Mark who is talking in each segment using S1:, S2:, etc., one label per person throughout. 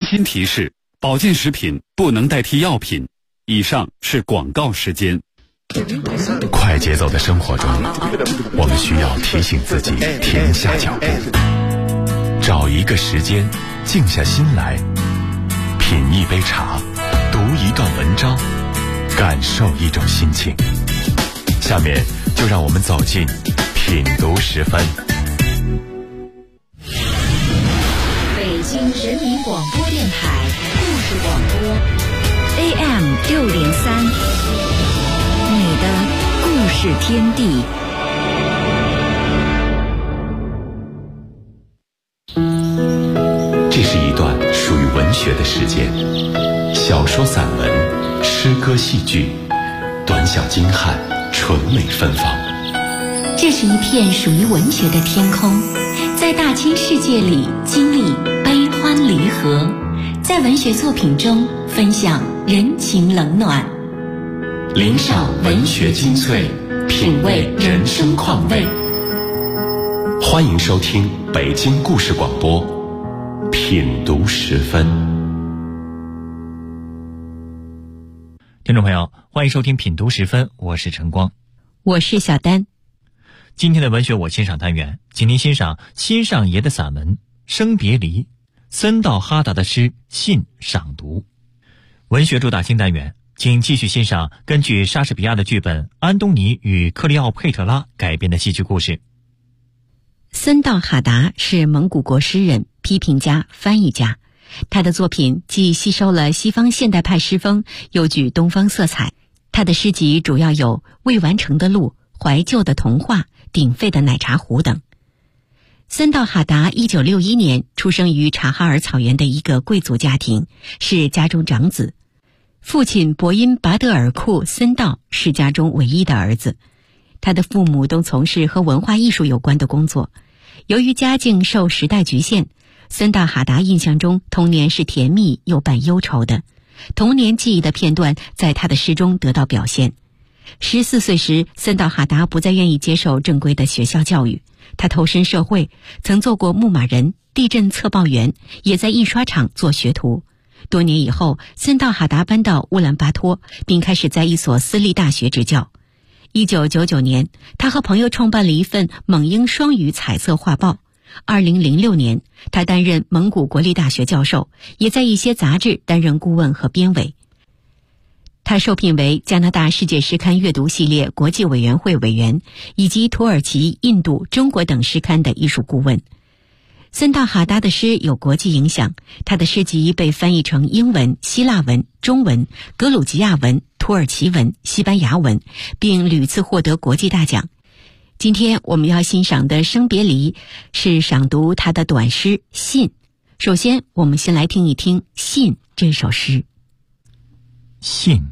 S1: 馨提示：保健食品不能代替药品。以上是广告时间。
S2: 快节奏的生活中，我们需要提醒自己停下脚步，找一个时间，静下心来，品一杯茶，读一段文章，感受一种心情。下面就让我们走进品读10分。
S3: 北京人民广播电台故事广播 AM603，你的故事天地。
S2: 这是一段属于文学的时间，小说、散文、诗歌、戏剧，短小精悍，纯美芬芳。
S3: 这是一片属于文学的天空，在大千世界里经历悲欢离合，在文学作品中分享人情冷暖，
S2: 领赏文学精粹，品味人生况味。欢迎收听北京故事广播品读10分。
S4: 听众朋友，欢迎收听品读10分，我是晨光，
S3: 我是小丹。
S4: 今天的文学我欣赏单元，请您欣赏新上爷的散文《生别离》，森道哈达的诗《信》赏读。文学主打新单元，请继续欣赏根据莎士比亚的剧本《安东尼与克利奥佩特拉》改编的戏剧故事。
S3: 森道哈达是蒙古国诗人、批评家、翻译家，他的作品既吸收了西方现代派诗风，又具东方色彩。他的诗集主要有《未完成的路》、《怀旧的童话》、《鼎沸的奶茶壶》等。森道哈达1961年出生于察哈尔草原的一个贵族家庭，是家中长子。父亲博因拔德尔库森道是家中唯一的儿子。他的父母都从事和文化艺术有关的工作。由于家境受时代局限，森道哈达印象中童年是甜蜜又伴忧愁的。童年记忆的片段在他的诗中得到表现。14岁时，森道哈达不再愿意接受正规的学校教育，他投身社会，曾做过牧马人、地震测报员，也在印刷厂做学徒。多年以后，森道哈达搬到乌兰巴托，并开始在一所私立大学执教。1999年，他和朋友创办了一份蒙英双语彩色画报。2006年，他担任蒙古国立大学教授，也在一些杂志担任顾问和编委。他受聘为加拿大世界诗刊阅读系列国际委员会委员，以及土耳其、印度、中国等诗刊的艺术顾问。森道哈达的诗有国际影响，他的诗集被翻译成英文、希腊文、中文、格鲁吉亚文、土耳其文、西班牙文，并屡次获得国际大奖。今天我们要欣赏的《生别离》是赏读他的短诗《信》。首先，我们先来听一听《信》这首诗。
S4: 信，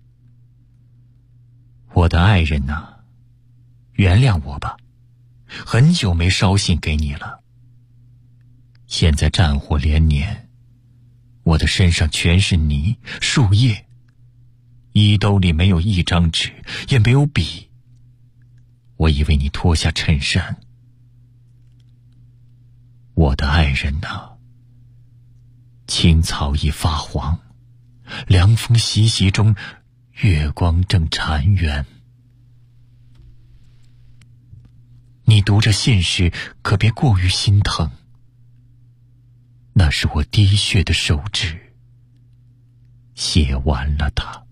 S4: 我的爱人啊，原谅我吧，很久没捎信给你了。现在战火连年，我的身上全是泥、树叶，衣兜里没有一张纸，也没有笔。我已为你脱下衬衫。我的爱人啊，青草已发黄，凉风习习中，月光正残垣。你读着信时，可别过于心疼，那是我滴血的手指写完了它。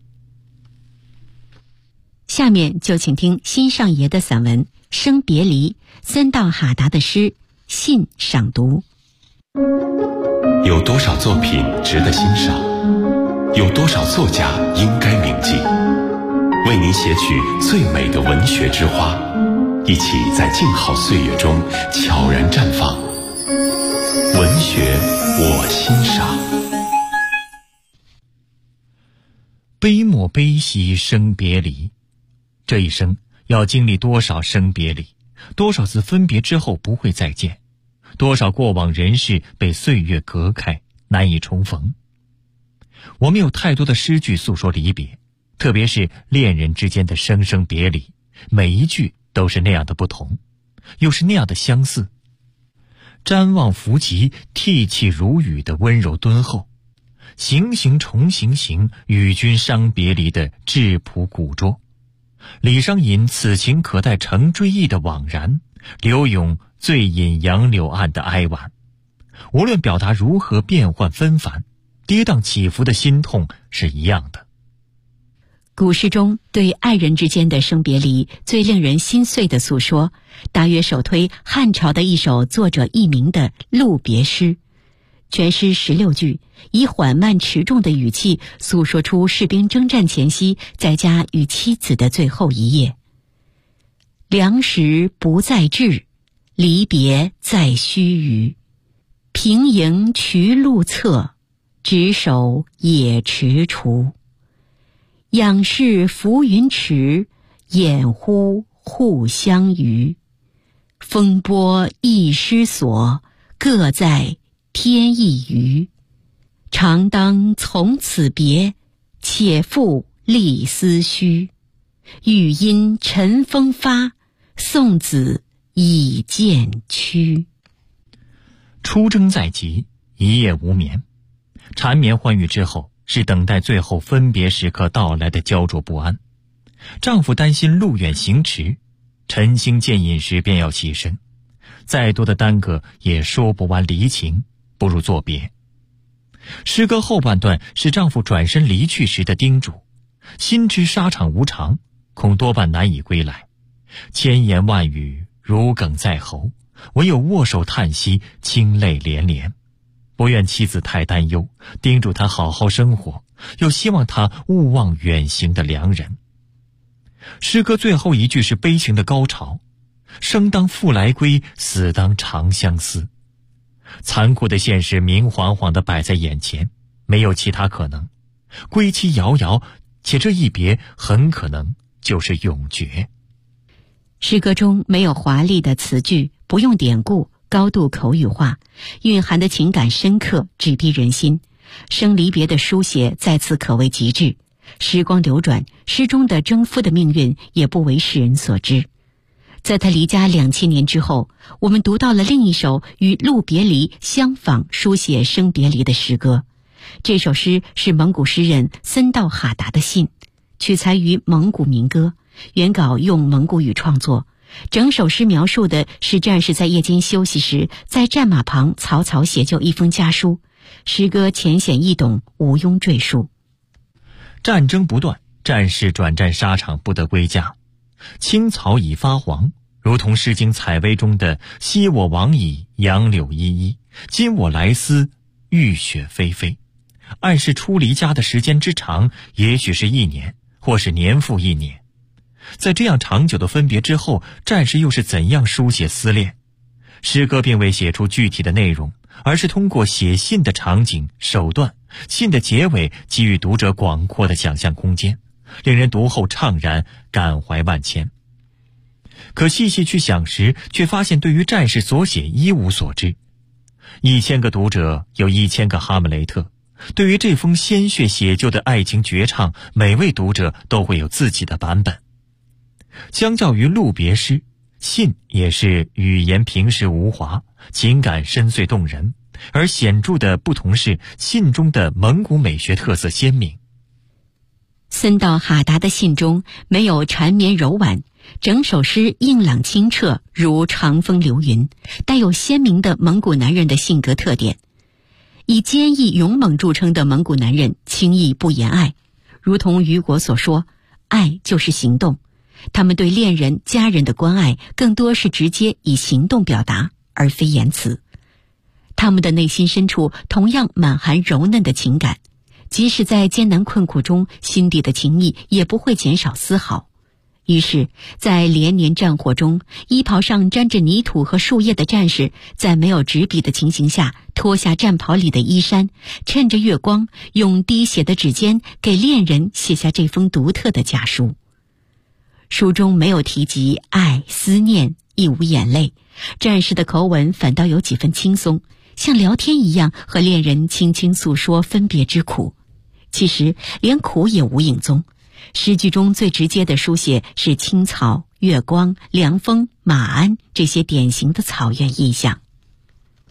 S3: 下面就请听新上爷的散文《生别离》，森道哈达的诗《信》赏读。
S2: 有多少作品值得欣赏？有多少作家应该铭记？为您写取最美的文学之花，一起在静好岁月中悄然绽放。文学我欣赏。
S4: 悲莫悲兮生别离，这一生要经历多少生别离，多少次分别之后不会再见，多少过往人事被岁月隔开，难以重逢。我们有太多的诗句诉说离别，特别是恋人之间的生生别离，每一句都是那样的不同，又是那样的相似。 瞻望弗及，涕泣如雨的温柔敦厚，行行重行行，与君伤别离的质朴古拙。李商隐此情可待成追忆的惘然，柳永醉饮杨柳岸的哀婉。无论表达如何变幻纷繁，跌宕起伏的心痛是一样的。
S3: 古诗中对爱人之间的生别离最令人心碎的诉说，大约首推汉朝的一首作者佚名的《陆别诗》。全诗16句，以缓慢持重的语气诉说出士兵征战前夕在家与妻子的最后一夜。粮食不再至，离别在须臾。平营渠路侧，执手野踟蹰。仰视浮云池，掩乎互相虞。风波一失所，各在天一隅。常当从此别，且复历思绪。欲因晨风发，送子已渐趋。
S4: 出征在即，一夜无眠，缠绵欢愉之后，是等待最后分别时刻到来的焦灼不安。丈夫担心路远行迟，晨兴渐饮时便要起身，再多的耽搁也说不完离情，不如作别。诗歌后半段是丈夫转身离去时的叮嘱，心知沙场无常，恐多半难以归来，千言万语如鲠在喉，唯有握手叹息，清泪连连。不愿妻子太担忧，叮嘱她好好生活，又希望她勿忘远行的良人。诗歌最后一句是悲情的高潮，生当复来归，死当长相思。残酷的现实明晃晃地摆在眼前，没有其他可能，归期遥遥，且这一别很可能就是永绝。
S3: 诗歌中没有华丽的词句，不用典故，高度口语化，蕴含的情感深刻，直逼人心。生离别的书写再次可谓极致。时光流转，诗中的征夫的命运也不为世人所知。在他离家2000年之后，我们读到了另一首与《陆别离》相仿书写生别离的诗歌。这首诗是蒙古诗人森道哈达的信，取材于蒙古民歌，原稿用蒙古语创作。整首诗描述的是战士在夜间休息时，在战马旁草草写就一封家书。诗歌浅显易懂，毋庸赘述。
S4: 战争不断，战士转战沙场，不得归家。青草已发黄，如同《诗经·采薇》中的“昔我往矣，杨柳依依；今我来思，雨雪霏霏”，暗示出离家的时间之长，也许是1年，或是年复1年。在这样长久的分别之后，战士又是怎样书写思恋？诗歌并未写出具体的内容，而是通过写信的场景、手段，信的结尾给予读者广阔的想象空间，令人读后怅然，感怀万千。可细细去想时，却发现对于战士所写一无所知。1000个读者有1000个哈姆雷特，对于这封鲜血写就的爱情绝唱，每位读者都会有自己的版本。相较于陆别诗，信也是语言平实无华，情感深邃动人，而显著的不同是信中的蒙古美学特色鲜明。
S3: 森道哈达的信中没有缠绵柔婉，整首诗硬朗清澈，如长风流云，带有鲜明的蒙古男人的性格特点。以坚毅勇猛著称的蒙古男人轻易不言爱，如同雨果所说，爱就是行动。他们对恋人、家人的关爱更多是直接以行动表达，而非言辞。他们的内心深处同样满含柔嫩的情感，即使在艰难困苦中，心底的情谊也不会减少丝毫。于是，在连年战火中，衣袍上沾着泥土和树叶的战士，在没有纸笔的情形下，脱下战袍里的衣衫，趁着月光，用滴血的指尖给恋人写下这封独特的家书。书中没有提及爱、思念，亦无眼泪，战士的口吻反倒有几分轻松，像聊天一样和恋人轻轻诉说分别之苦。其实连苦也无影踪，诗句中最直接的书写是青草、月光、凉风、马鞍这些典型的草原意象。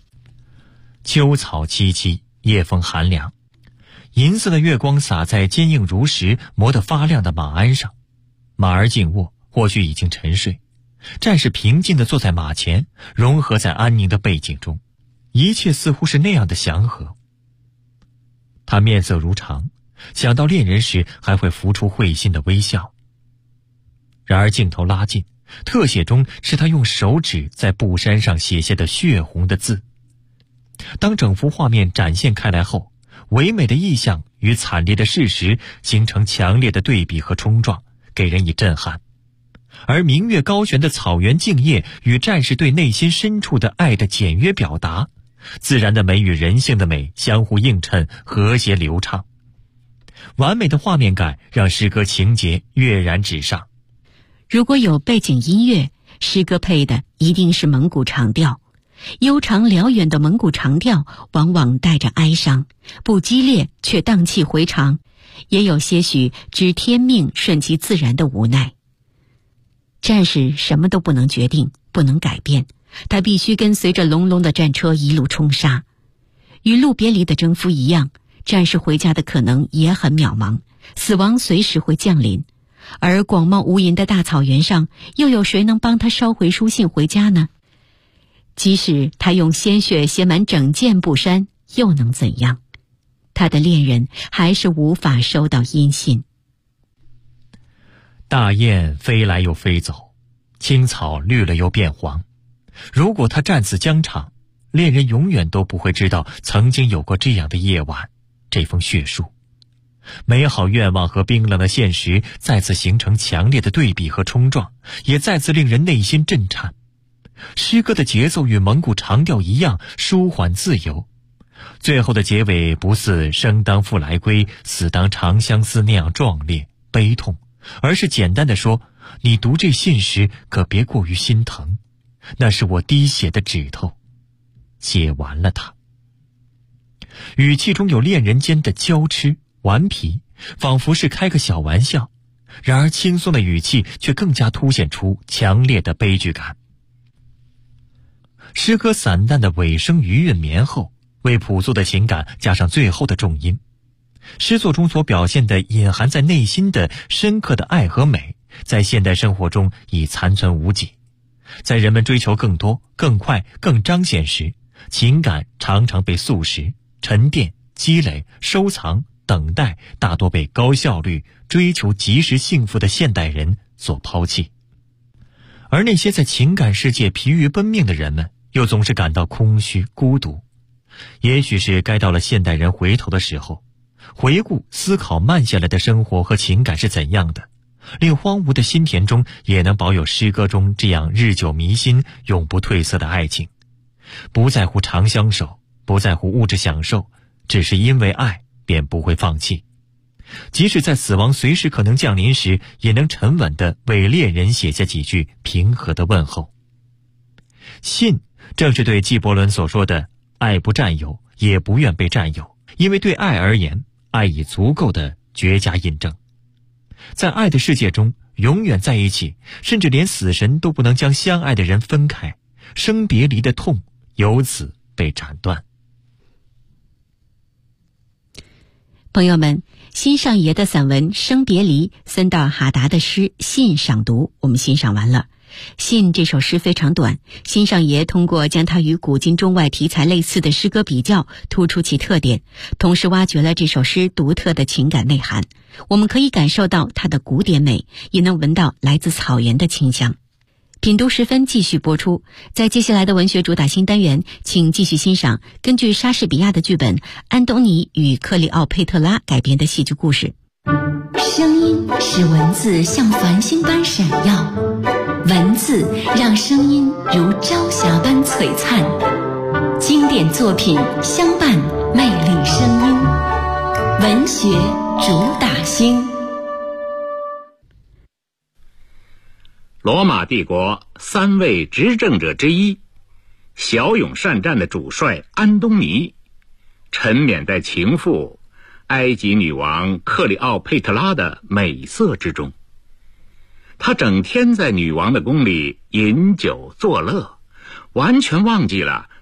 S4: 秋草萋萋，夜风寒凉。银色的月光洒在坚硬如石、磨得发亮的马鞍上，马儿静卧，或许已经沉睡。战士平静地坐在马前，融合在安宁的背景中，一切似乎是那样的祥和。他面色如常，想到恋人时还会浮出会心的微笑。然而镜头拉近，特写中是他用手指在布衫上写下的血红的字。当整幅画面展现开来后，唯美的意象与惨烈的事实形成强烈的对比和冲撞，给人以震撼。而明月高悬的草原静夜与战士对内心深处的爱的简约表达，自然的美与人性的美相互映衬，和谐流畅。完美的画面感让诗歌情节跃然纸上。
S3: 如果有背景音乐，诗歌配的一定是蒙古长调。悠长辽远的蒙古长调往往带着哀伤，不激烈却荡气回肠，也有些许知天命顺其自然的无奈。战士什么都不能决定，不能改变，他必须跟随着隆隆的战车一路冲杀。与路别离的征夫一样，战士回家的可能也很渺茫，死亡随时会降临。而广袤无垠的大草原上，又有谁能帮他捎回书信回家呢？即使他用鲜血写满整件布衫，又能怎样？他的恋人还是无法收到音信。
S4: 大雁飞来又飞走，青草绿了又变黄。如果他战死疆场，恋人永远都不会知道曾经有过这样的夜晚，这封血书。美好愿望和冰冷的现实再次形成强烈的对比和冲撞，也再次令人内心震颤。诗歌的节奏与蒙古长调一样舒缓自由，最后的结尾不似生当复来归，死当长相思那样壮烈悲痛，而是简单的说，你读这信时可别过于心疼，那是我滴血的指头写完了它。语气中有恋人间的娇痴顽皮，仿佛是开个小玩笑，然而轻松的语气却更加凸显出强烈的悲剧感。诗歌散淡的尾声余韵绵厚，为朴素的情感加上最后的重音。诗作中所表现的隐含在内心的深刻的爱和美，在现代生活中已残存无几。在人们追求更多、更快、更彰显时，情感常常被速食、沉淀、积累、收藏、等待，大多被高效率、追求及时幸福的现代人所抛弃。而那些在情感世界疲于奔命的人们，又总是感到空虚孤独。也许是该到了现代人回头的时候，回顾思考慢下来的生活和情感是怎样的，令荒芜的心田中也能保有诗歌中这样日久弥新永不褪色的爱情。不在乎长相守，不在乎物质享受，只是因为爱便不会放弃。即使在死亡随时可能降临时，也能沉稳地为恋人写下几句平和的问候。信正是对纪伯伦所说的爱不占有，也不愿被占有，因为对爱而言，爱已足够的绝佳印证。在爱的世界中，永远在一起，甚至连死神都不能将相爱的人分开，生别离的痛由此被斩断。
S3: 朋友们，新上爷的散文《生别离》，森道尔哈达的诗《信》赏读，我们欣赏完了。信这首诗非常短，新上爷通过将它与古今中外题材类似的诗歌比较，突出其特点，同时挖掘了这首诗独特的情感内涵。我们可以感受到它的古典美，也能闻到来自草原的清香。品读时分继续播出，在接下来的文学主打新单元，请继续欣赏根据莎士比亚的剧本《安东尼与克里奥佩特拉》改编的戏剧故事。
S5: 声音使文字像繁星般闪耀，文字让声音如朝霞般璀璨。经典作品相伴魅力声音，文学主打星。
S6: 罗马帝国3位执政者之一，骁勇善战的主帅安东尼，沉湎在情妇埃及女王克里奥佩特拉的美色之中。他整天在女王的宫里饮酒作乐，完全忘记了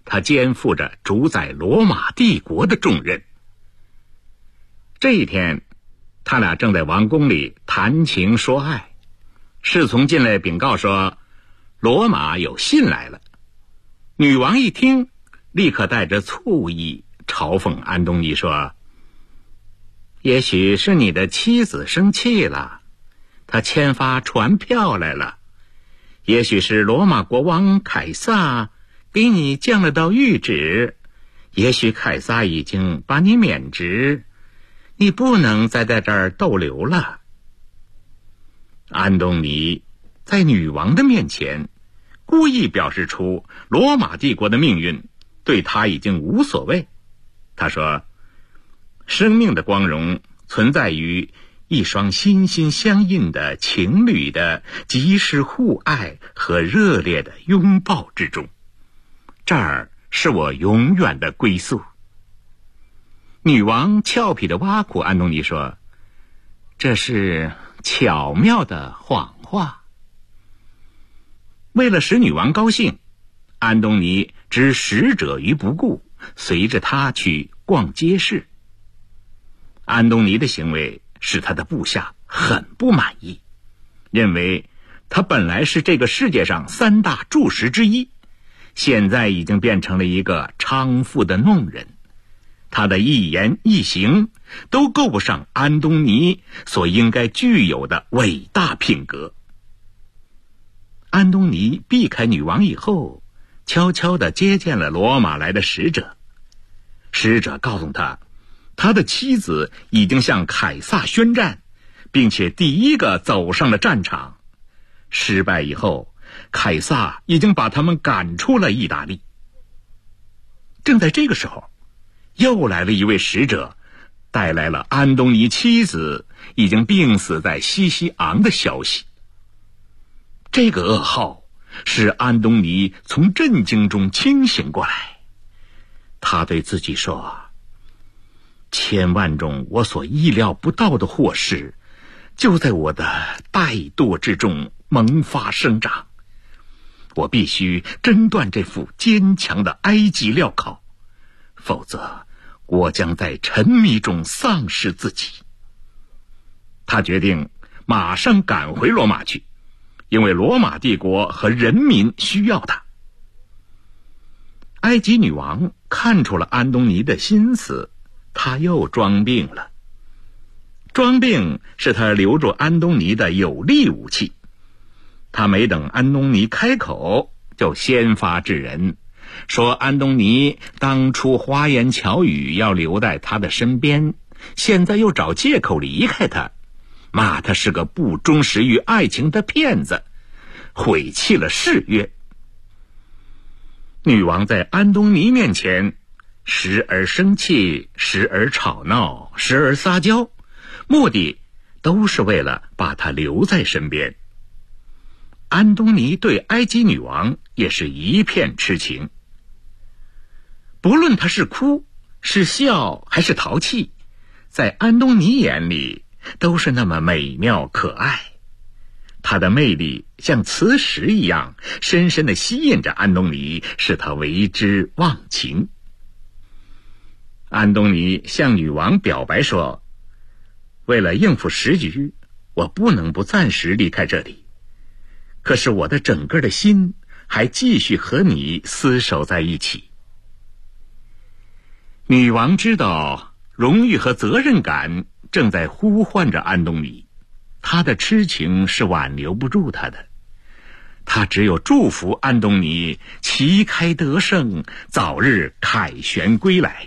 S6: 他肩负着主宰罗马帝国的重任。这一天，他俩正在王宫里谈情说爱，侍从进来禀告说，罗马有信来了。女王一听，立刻带着醋意嘲讽安东尼说，也许是你的妻子生气了，她签发传票来了，也许是罗马国王凯撒给你降了道谕旨，也许凯撒已经把你免职，你不能再在这儿逗留了。安东尼在女王的面前故意表示出罗马帝国的命运对他已经无所谓。他说，生命的光荣存在于一双心心相印的情侣的及时互爱和热烈的拥抱之中，这儿是我永远的归宿。女王俏皮地挖苦安东尼说，这是巧妙的谎话。为了使女王高兴，安东尼置使者于不顾，随着他去逛街市。安东尼的行为使他的部下很不满意，认为他本来是这个世界上3大柱石之一，现在已经变成了一个娼妇的弄人。他的一言一行都够不上安东尼所应该具有的伟大品格。安东尼避开女王以后，悄悄地接见了罗马来的使者。使者告诉他，他的妻子已经向凯撒宣战，并且第一个走上了战场。失败以后，凯撒已经把他们赶出了意大利。正在这个时候，又来了一位使者，带来了安东尼妻子已经病死在西西昂的消息。这个噩耗使安东尼从震惊中清醒过来，他对自己说，千万种我所意料不到的祸事就在我的怠惰之中萌发生长，我必须挣断这副坚强的埃及镣铐，否则我将在沉迷中丧失自己。他决定马上赶回罗马去，因为罗马帝国和人民需要他。埃及女王看出了安东尼的心思，他又装病了。装病是他留住安东尼的有力武器。他没等安东尼开口，就先发制人，说安东尼当初花言巧语要留在他的身边，现在又找借口离开他，骂他是个不忠实于爱情的骗子，毁弃了誓约。女王在安东尼面前时而生气，时而吵闹，时而撒娇，目的都是为了把他留在身边。安东尼对埃及女王也是一片痴情，不论他是哭是笑还是淘气，在安东尼眼里都是那么美妙可爱。他的魅力像磁石一样深深地吸引着安东尼，使他为之忘情。安东尼向女王表白说，为了应付时局，我不能不暂时离开这里，可是我的整个的心还继续和你厮守在一起。女王知道荣誉和责任感正在呼唤着安东尼，她的痴情是挽留不住他的，她只有祝福安东尼旗开得胜，早日凯旋归来。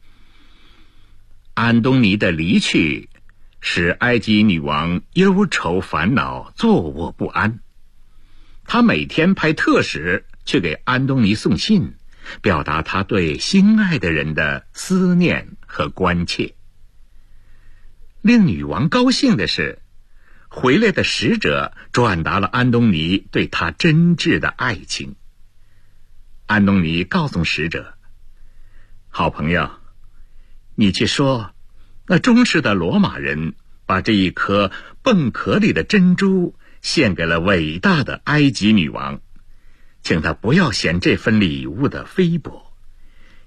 S6: 安东尼的离去使埃及女王忧愁烦恼，坐卧不安。她每天派特使去给安东尼送信，表达他对心爱的人的思念和关切。令女王高兴的是，回来的使者转达了安东尼对他真挚的爱情。安东尼告诉使者，好朋友，你去说，那忠实的罗马人把这一颗蚌壳里的珍珠献给了伟大的埃及女王，请她不要嫌这份礼物的菲薄。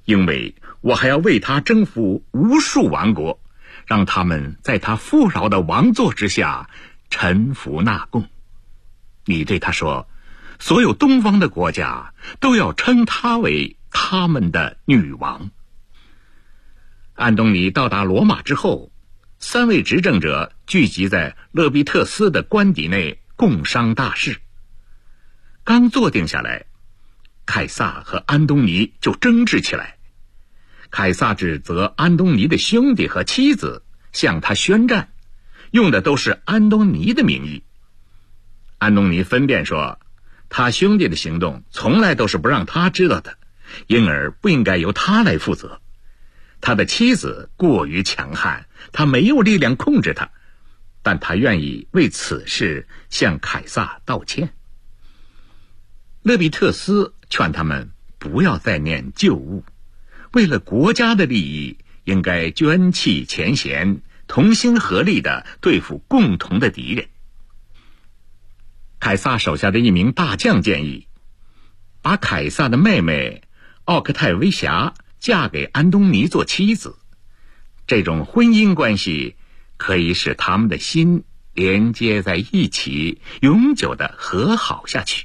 S6: 因为我还要为他征服无数王国，让他们在他富饶的王座之下臣服纳贡。你对他说，所有东方的国家都要称她为他们的女王。安东尼到达罗马之后，3位执政者聚集在勒庇特斯的官邸内共商大事。刚坐定下来，凯撒和安东尼就争执起来。凯撒指责安东尼的兄弟和妻子向他宣战，用的都是安东尼的名义。安东尼分辨说，他兄弟的行动从来都是不让他知道的，因而不应该由他来负责。他的妻子过于强悍，他没有力量控制他，但他愿意为此事向凯撒道歉。勒庇特斯劝他们不要再念旧物，为了国家的利益，应该捐弃前嫌，同心合力地对付共同的敌人。凯撒手下的一名大将建议，把凯撒的妹妹奥克泰维霞嫁给安东尼做妻子，这种婚姻关系可以使他们的心连接在一起，永久地和好下去。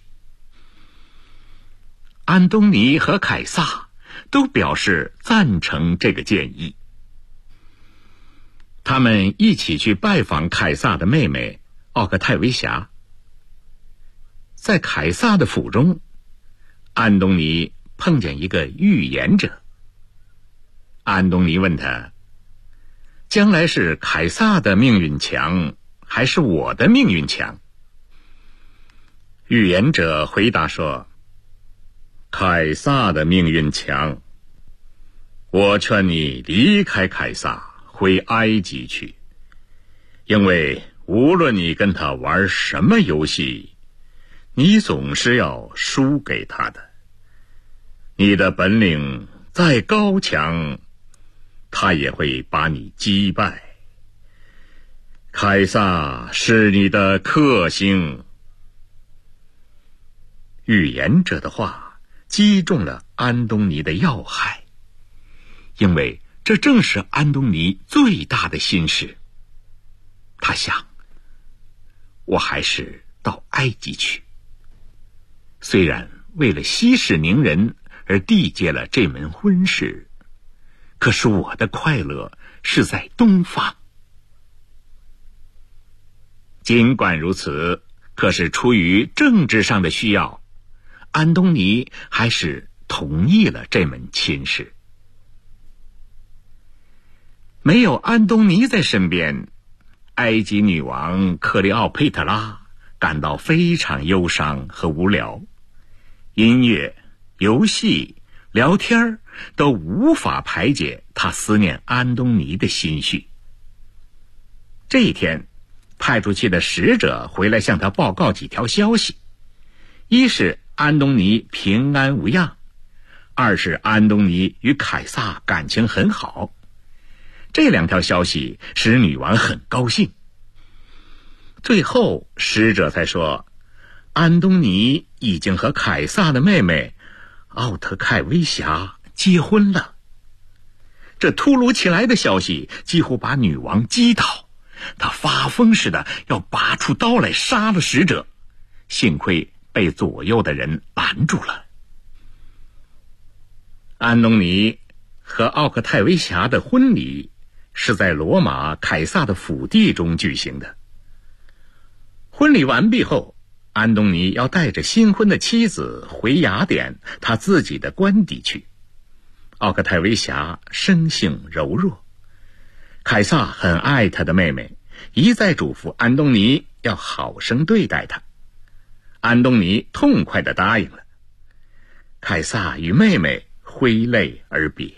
S6: 安东尼和凯撒都表示赞成这个建议。他们一起去拜访凯撒的妹妹奥克泰维霞。在凯撒的府中，安东尼碰见一个预言者。安东尼问他，将来是凯撒的命运强，还是我的命运强？预言者回答说，凯撒的命运强。我劝你离开凯撒，回埃及去，因为无论你跟他玩什么游戏，你总是要输给他的。你的本领再高强，他也会把你击败。凯撒是你的克星。预言者的话击中了安东尼的要害，因为这正是安东尼最大的心事。他想，我还是到埃及去。虽然为了息事宁人而缔结了这门婚事，可是我的快乐是在东方。尽管如此，可是出于政治上的需要，安东尼还是同意了这门亲事。没有安东尼在身边，埃及女王克利奥佩特拉感到非常忧伤和无聊。音乐、游戏、聊天都无法排解她思念安东尼的心绪。这一天，派出去的使者回来向他报告几条消息：一是安东尼平安无恙，二是安东尼与凯撒感情很好。这2条消息使女王很高兴。最后使者才说，安东尼已经和凯撒的妹妹奥特凯维霞结婚了。这突如其来的消息几乎把女王击倒，她发疯似的要拔出刀来杀了使者，幸亏被左右的人拦住了。安东尼和奥克泰维霞的婚礼是在罗马凯撒的府邸中举行的。婚礼完毕后，安东尼要带着新婚的妻子回雅典他自己的官邸去。奥克泰维霞生性柔弱，凯撒很爱他的妹妹，一再嘱咐安东尼要好生对待她。安东尼痛快地答应了。凯撒与妹妹挥泪而别。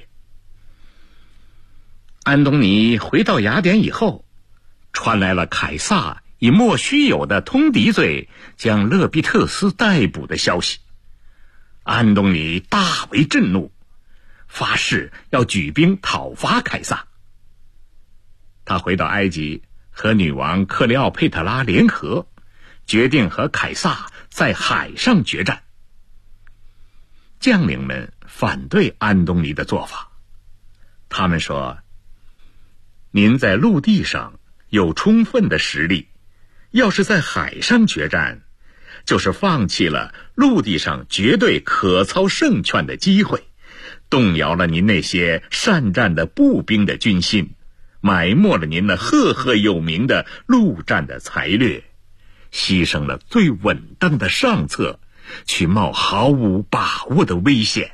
S6: 安东尼回到雅典以后，传来了凯撒以莫须有的通敌罪将勒庇特斯逮捕的消息。安东尼大为震怒，发誓要举兵讨伐凯撒。他回到埃及，和女王克利奥佩特拉联合，决定和凯撒在海上决战。将领们反对安东尼的做法。他们说，您在陆地上有充分的实力，要是在海上决战，就是放弃了陆地上绝对可操胜券的机会，动摇了您那些善战的步兵的军心，埋没了您那赫赫有名的陆战的才略，牺牲了最稳当的上策，去冒毫无把握的危险。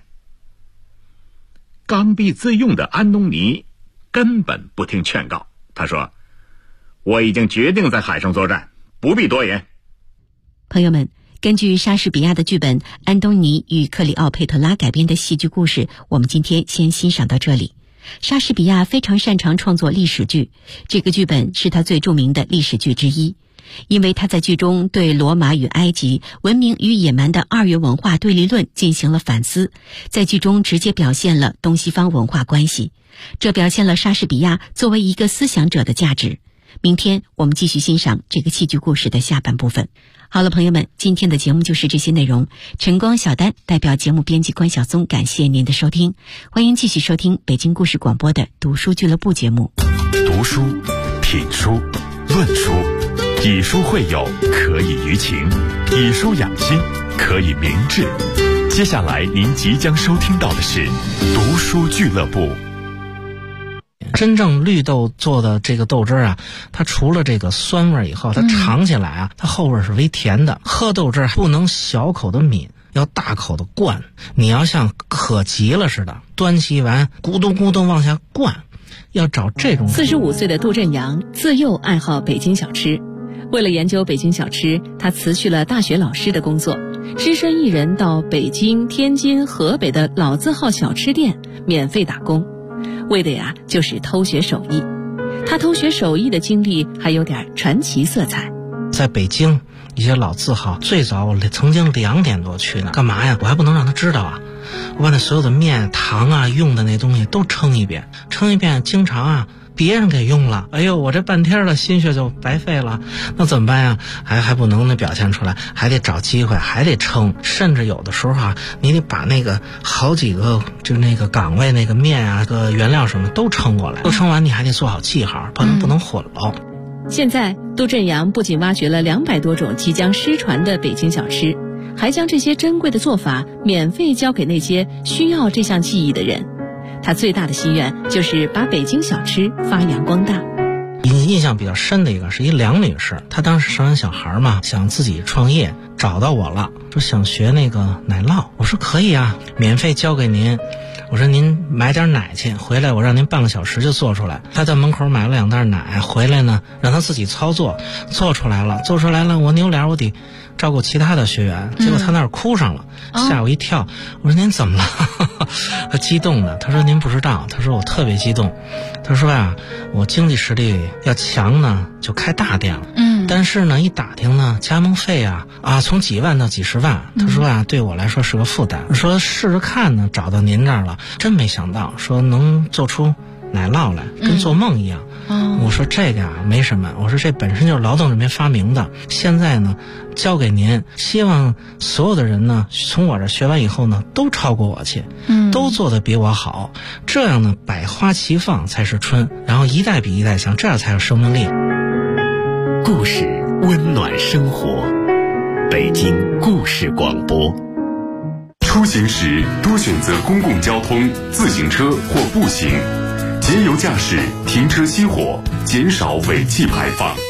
S6: 刚愎自用的安东尼根本不听劝告，他说，我已经决定在海上作战，不必多言。
S3: 朋友们，根据莎士比亚的剧本《安东尼与克里奥佩特拉》改编的戏剧故事，我们今天先欣赏到这里。莎士比亚非常擅长创作历史剧，这个剧本是他最著名的历史剧之一，因为他在剧中对罗马与埃及、文明与野蛮的二元文化对立论进行了反思，在剧中直接表现了东西方文化关系，这表现了莎士比亚作为一个思想者的价值。明天我们继续欣赏这个戏剧故事的下半部分。好了，朋友们，今天的节目就是这些内容。晨光小丹代表节目编辑关晓松，感谢您的收听。欢迎继续收听北京故事广播的读书俱乐部节目。
S2: 读书、品书、论书，以书会友，可以娱情；以书养心，可以明志。接下来您即将收听到的是读书俱乐部。
S7: 真正绿豆做的这个豆汁啊，它除了这个酸味以后，它尝起来啊，它后味是微甜的。喝豆汁不能小口的抿，要大口的灌。你要像渴急了似的，端起完咕咚咕咚往下灌，要找这种。
S8: 45岁的杜振阳自幼爱好北京小吃，为了研究北京小吃，他辞去了大学老师的工作，只身一人到北京、天津、河北的老字号小吃店免费打工。为的呀，就是偷学手艺。他偷学手艺的经历还有点传奇色彩。
S7: 在北京一些老字号，最早我曾经2点多去呢，干嘛呀？我还不能让他知道啊！我把那所有的面、糖啊、用的那东西都称一遍，经常啊别人给用了，哎呦，我这半天的心血就白费了，那怎么办呀？还不能表现出来，还得找机会，还得称，甚至有的时候啊，你得把那个好几个就那个岗位那个面啊、个原料什么都称过来，都称完你还得做好记号，不能混喽。
S8: 现在杜振阳不仅挖掘了200多种即将失传的北京小吃，还将这些珍贵的做法免费教给那些需要这项技艺的人。他最大的心愿就是把北京小吃发扬光大。
S7: 印象比较深的一个是一梁女士，她当时生完小孩嘛，想自己创业，找到我了，说想学那个奶酪。我说可以啊，免费教给您。我说您买点奶去，回来我让您半个小时就做出来。她在门口买了2袋奶，回来呢让她自己操作，做出来了，我扭脸我得照顾其他的学员，结果她那儿哭上了，吓我一跳。我说您怎么了？她激动的，她说您不知道，她说我特别激动。她说呀，我经济实力要强呢，就开大店了。但是呢，一打听呢，加盟费啊从几万到几十万。她说啊，对我来说是个负担。我说试试看呢，找到您这儿了，真没想到说能做出奶酪来，跟做梦一样。我说这个啊没什么，我说这本身就是劳动人民发明的，现在呢交给您，希望所有的人呢从我这学完以后呢都超过我去，都做得比我好，这样呢百花齐放才是春，然后一代比一代强，这样才有生命力。
S2: 故事温暖生活，北京故事广播。
S9: 出行时多选择公共交通、自行车或步行，节油驾驶，停车熄火，减少尾气排放。